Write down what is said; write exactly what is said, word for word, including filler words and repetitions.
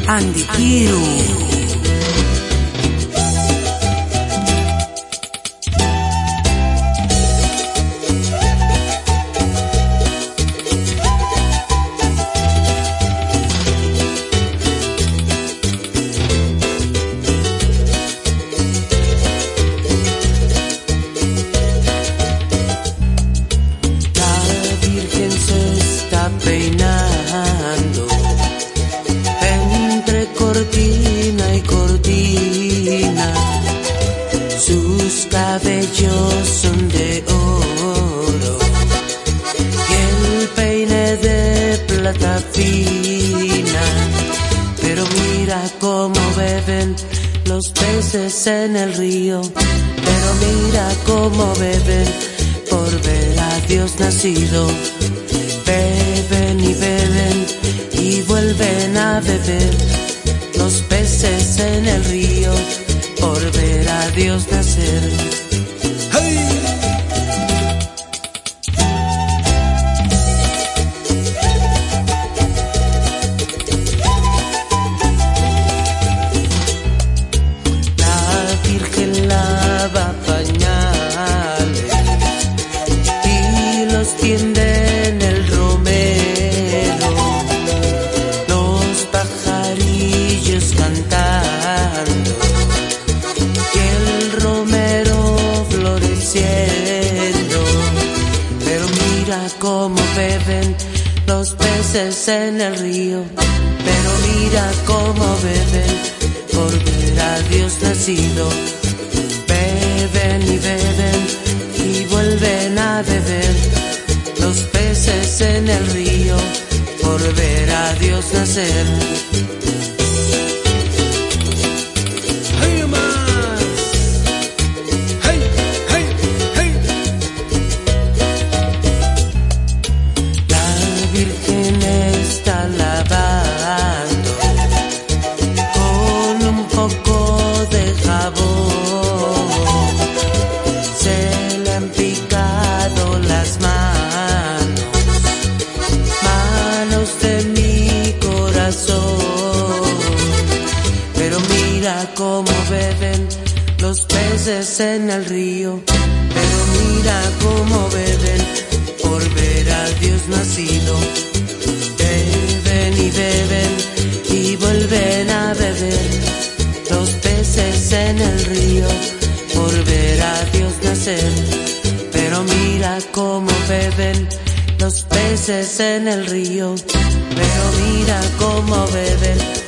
Andy Kiru. Peinando entre cortina y cortina, sus cabellos son de oro y el peine de plata fina. Pero mira cómo beben los peces en el río, pero mira cómo beben por ver a Dios nacido. Beben y beben y vuelven a beber los peces en el río por ver a Dios nacer. ¡Hey! La Virgen lava pañales y los tiende en el romero, los pajarillos cantando y el romero floreciendo. Pero mira cómo beben los peces en el río, pero mira cómo beben por ver a Dios nacido. Beben y beben y vuelven a beber los peces en el río por ver a Dios nacer. ¡Hey, más! ¡Hey, hey, hey! La Virgen está lavando con un poco de jabón. Se le han picado las manos, manos de mi corazón. Pero mira cómo beben los peces en el río, pero mira cómo beben por ver a Dios nacido. Beben y beben y vuelven a beber los peces en el río por ver a Dios nacer. Pero mira cómo beben los peces en el río, pero mira cómo beben